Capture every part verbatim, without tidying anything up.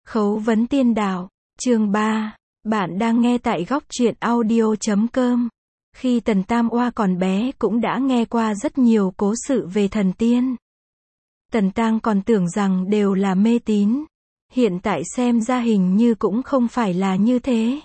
Khấu vấn tiên đạo, chương ba. Bạn đang nghe tại góc truyện audio chấm com. Khi Tần Tam Oa còn bé cũng đã nghe qua rất nhiều cố sự về thần tiên. Tần Tang còn tưởng rằng đều là mê tín. Hiện tại xem ra hình như cũng không phải là như thế.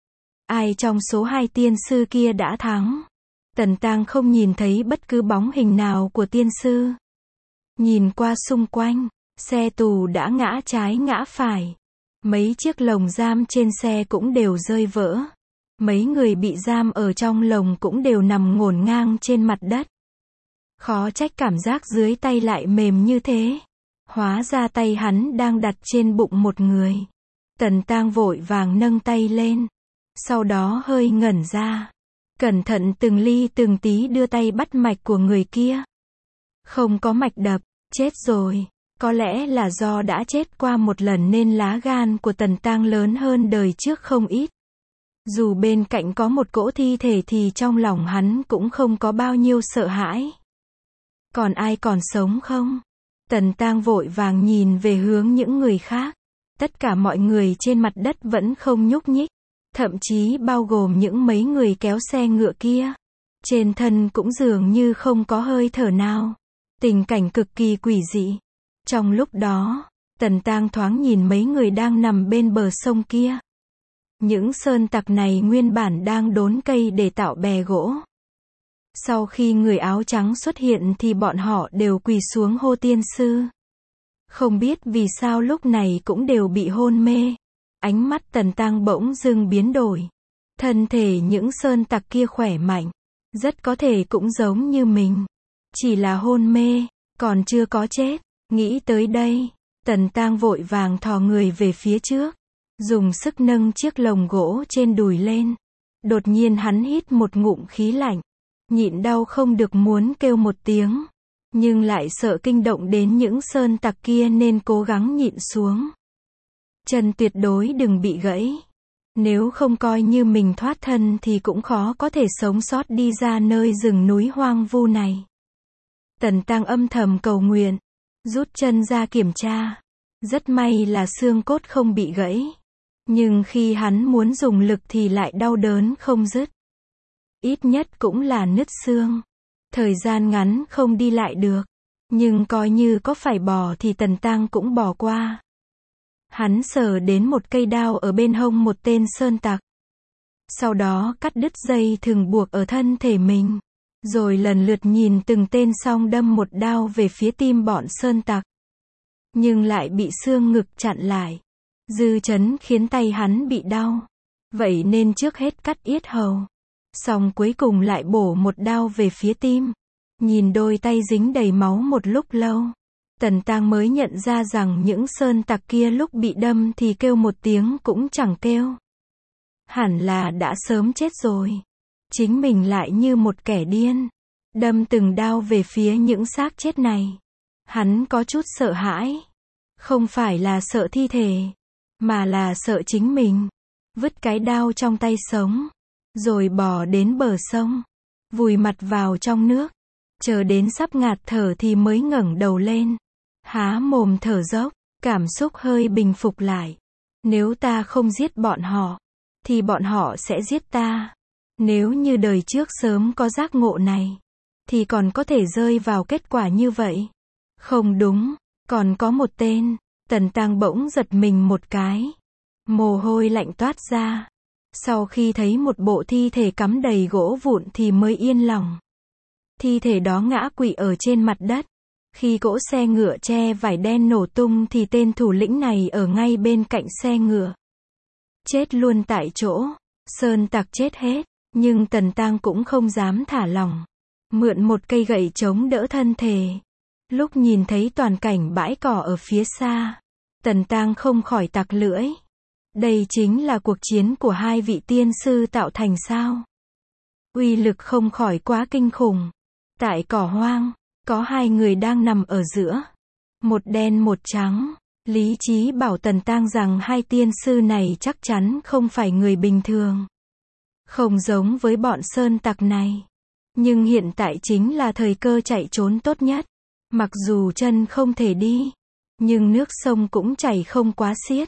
Ai trong số hai tiên sư kia đã thắng? Tần Tang không nhìn thấy bất cứ bóng hình nào của tiên sư. Nhìn qua xung quanh, xe tù đã ngã trái ngã phải. Mấy chiếc lồng giam trên xe cũng đều rơi vỡ. Mấy người bị giam ở trong lồng cũng đều nằm ngổn ngang trên mặt đất. Khó trách cảm giác dưới tay lại mềm như thế. Hóa ra tay hắn đang đặt trên bụng một người. Tần Tang vội vàng nâng tay lên. Sau đó hơi ngẩn ra. Cẩn thận từng ly từng tí đưa tay bắt mạch của người kia. Không có mạch đập, chết rồi. Có lẽ là do đã chết qua một lần nên lá gan của Tần Tang lớn hơn đời trước không ít. Dù bên cạnh có một cỗ thi thể thì trong lòng hắn cũng không có bao nhiêu sợ hãi. Còn ai còn sống không? Tần Tang vội vàng nhìn về hướng những người khác. Tất cả mọi người trên mặt đất vẫn không nhúc nhích. Thậm chí bao gồm những mấy người kéo xe ngựa kia. Trên thân cũng dường như không có hơi thở nào. Tình cảnh cực kỳ quỷ dị. Trong lúc đó, Tần Tang thoáng nhìn mấy người đang nằm bên bờ sông kia. Những sơn tặc này nguyên bản đang đốn cây để tạo bè gỗ. Sau khi người áo trắng xuất hiện thì bọn họ đều quỳ xuống hô tiên sư. Không biết vì sao lúc này cũng đều bị hôn mê. Ánh mắt Tần Tang bỗng dưng biến đổi. Thân thể những sơn tặc kia khỏe mạnh. Rất có thể cũng giống như mình. Chỉ là hôn mê, còn chưa có chết. Nghĩ tới đây, Tần Tang vội vàng thò người về phía trước. Dùng sức nâng chiếc lồng gỗ trên đùi lên. Đột nhiên hắn hít một ngụm khí lạnh. Nhịn đau không được muốn kêu một tiếng. Nhưng lại sợ kinh động đến những sơn tặc kia nên cố gắng nhịn xuống. Chân tuyệt đối đừng bị gãy. Nếu không coi như mình thoát thân thì cũng khó có thể sống sót đi ra nơi rừng núi hoang vu này. Tần Tang âm thầm cầu nguyện. Rút chân ra kiểm tra. Rất may là xương cốt không bị gãy. Nhưng khi hắn muốn dùng lực thì lại đau đớn không dứt. Ít nhất cũng là nứt xương. Thời gian ngắn không đi lại được. Nhưng coi như có phải bò thì Tần Tang cũng bỏ qua. Hắn sờ đến một cây đao ở bên hông một tên sơn tặc. Sau đó cắt đứt dây thừng buộc ở thân thể mình. Rồi lần lượt nhìn từng tên xong đâm một đao về phía tim bọn sơn tặc. Nhưng lại bị xương ngực chặn lại. Dư chấn khiến tay hắn bị đau. Vậy nên trước hết cắt yết hầu. Xong cuối cùng lại bổ một đao về phía tim. Nhìn đôi tay dính đầy máu một lúc lâu. Tần Tang mới nhận ra rằng những sơn tặc kia lúc bị đâm thì kêu một tiếng cũng chẳng kêu. Hẳn là đã sớm chết rồi. Chính mình lại như một kẻ điên. Đâm từng đao về phía những xác chết này. Hắn có chút sợ hãi. Không phải là sợ thi thể. Mà là sợ chính mình. Vứt cái đao trong tay sống. Rồi bò đến bờ sông. Vùi mặt vào trong nước. Chờ đến sắp ngạt thở thì mới ngẩng đầu lên. Há mồm thở dốc. Cảm xúc hơi bình phục lại. Nếu ta không giết bọn họ. Thì bọn họ sẽ giết ta. Nếu như đời trước sớm có giác ngộ này. Thì còn có thể rơi vào kết quả như vậy. Không đúng. Còn có một tên. Tần Tang bỗng giật mình một cái. Mồ hôi lạnh toát ra. Sau khi thấy một bộ thi thể cắm đầy gỗ vụn thì mới yên lòng. Thi thể đó ngã quỵ ở trên mặt đất. Khi cỗ xe ngựa che vải đen nổ tung thì tên thủ lĩnh này ở ngay bên cạnh xe ngựa. Chết luôn tại chỗ. Sơn tặc chết hết. Nhưng Tần Tang cũng không dám thả lỏng. Mượn một cây gậy chống đỡ thân thể. Lúc nhìn thấy toàn cảnh bãi cỏ ở phía xa. Tần Tang không khỏi tặc lưỡi. Đây chính là cuộc chiến của hai vị tiên sư tạo thành sao? Uy lực không khỏi quá kinh khủng. Tại cỏ hoang, có hai người đang nằm ở giữa. Một đen một trắng. Lý trí bảo Tần Tang rằng hai tiên sư này chắc chắn không phải người bình thường. Không giống với bọn sơn tặc này. Nhưng hiện tại chính là thời cơ chạy trốn tốt nhất. Mặc dù chân không thể đi. Nhưng nước sông cũng chảy không quá xiết.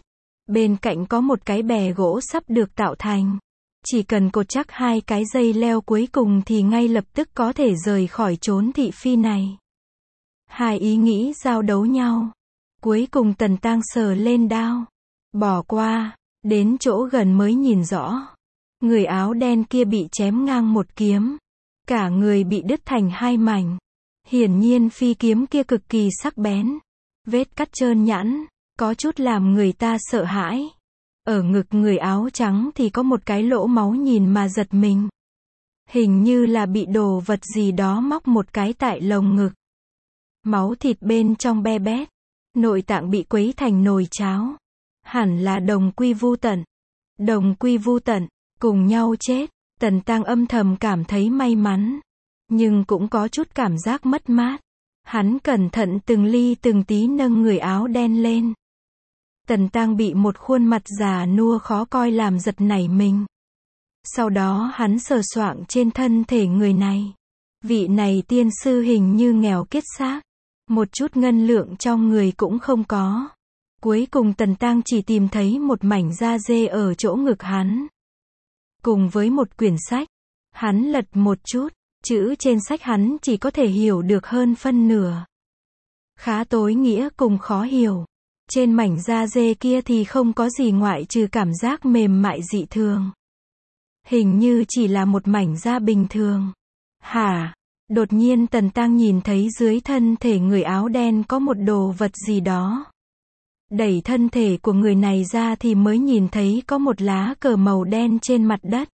Bên cạnh có một cái bè gỗ sắp được tạo thành. Chỉ cần cột chắc hai cái dây leo cuối cùng thì ngay lập tức có thể rời khỏi chốn thị phi này. Hai ý nghĩ giao đấu nhau. Cuối cùng Tần Tang sờ lên đao. Bỏ qua, đến chỗ gần mới nhìn rõ. Người áo đen kia bị chém ngang một kiếm. Cả người bị đứt thành hai mảnh. Hiển nhiên phi kiếm kia cực kỳ sắc bén. Vết cắt trơn nhẵn, có chút làm người ta sợ hãi. Ở ngực người áo trắng thì có một cái lỗ máu nhìn mà giật mình. Hình như là bị đồ vật gì đó móc một cái tại lồng ngực. Máu thịt bên trong be bét. Nội tạng bị quấy thành nồi cháo. Hẳn là đồng quy vu tận. Đồng quy vu tận, cùng nhau chết. Tần Tang âm thầm cảm thấy may mắn. Nhưng cũng có chút cảm giác mất mát. Hắn cẩn thận từng ly từng tí nâng người áo đen lên. Tần Tang bị một khuôn mặt già nua khó coi làm giật nảy mình. Sau đó hắn sờ soạng trên thân thể người này. Vị này tiên sư hình như nghèo kiết xác. Một chút ngân lượng trong người cũng không có. Cuối cùng Tần Tang chỉ tìm thấy một mảnh da dê ở chỗ ngực hắn. Cùng với một quyển sách. Hắn lật một chút. Chữ trên sách hắn chỉ có thể hiểu được hơn phân nửa. Khá tối nghĩa cùng khó hiểu. Trên mảnh da dê kia thì không có gì ngoại trừ cảm giác mềm mại dị thường. Hình như chỉ là một mảnh da bình thường. Hả? Đột nhiên Tần Tang nhìn thấy dưới thân thể người áo đen có một đồ vật gì đó. Đẩy thân thể của người này ra thì mới nhìn thấy có một lá cờ màu đen trên mặt đất.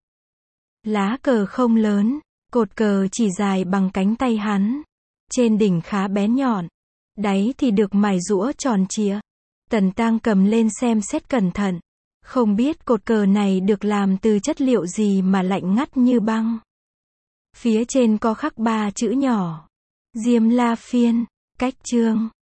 Lá cờ không lớn, cột cờ chỉ dài bằng cánh tay hắn. Trên đỉnh khá bén nhọn, đáy thì được mài giũa tròn trịa. Tần Tang cầm lên xem xét cẩn thận. Không biết cột cờ này được làm từ chất liệu gì mà lạnh ngắt như băng. Phía trên có khắc ba chữ nhỏ. Diêm La Phiên, cách chương.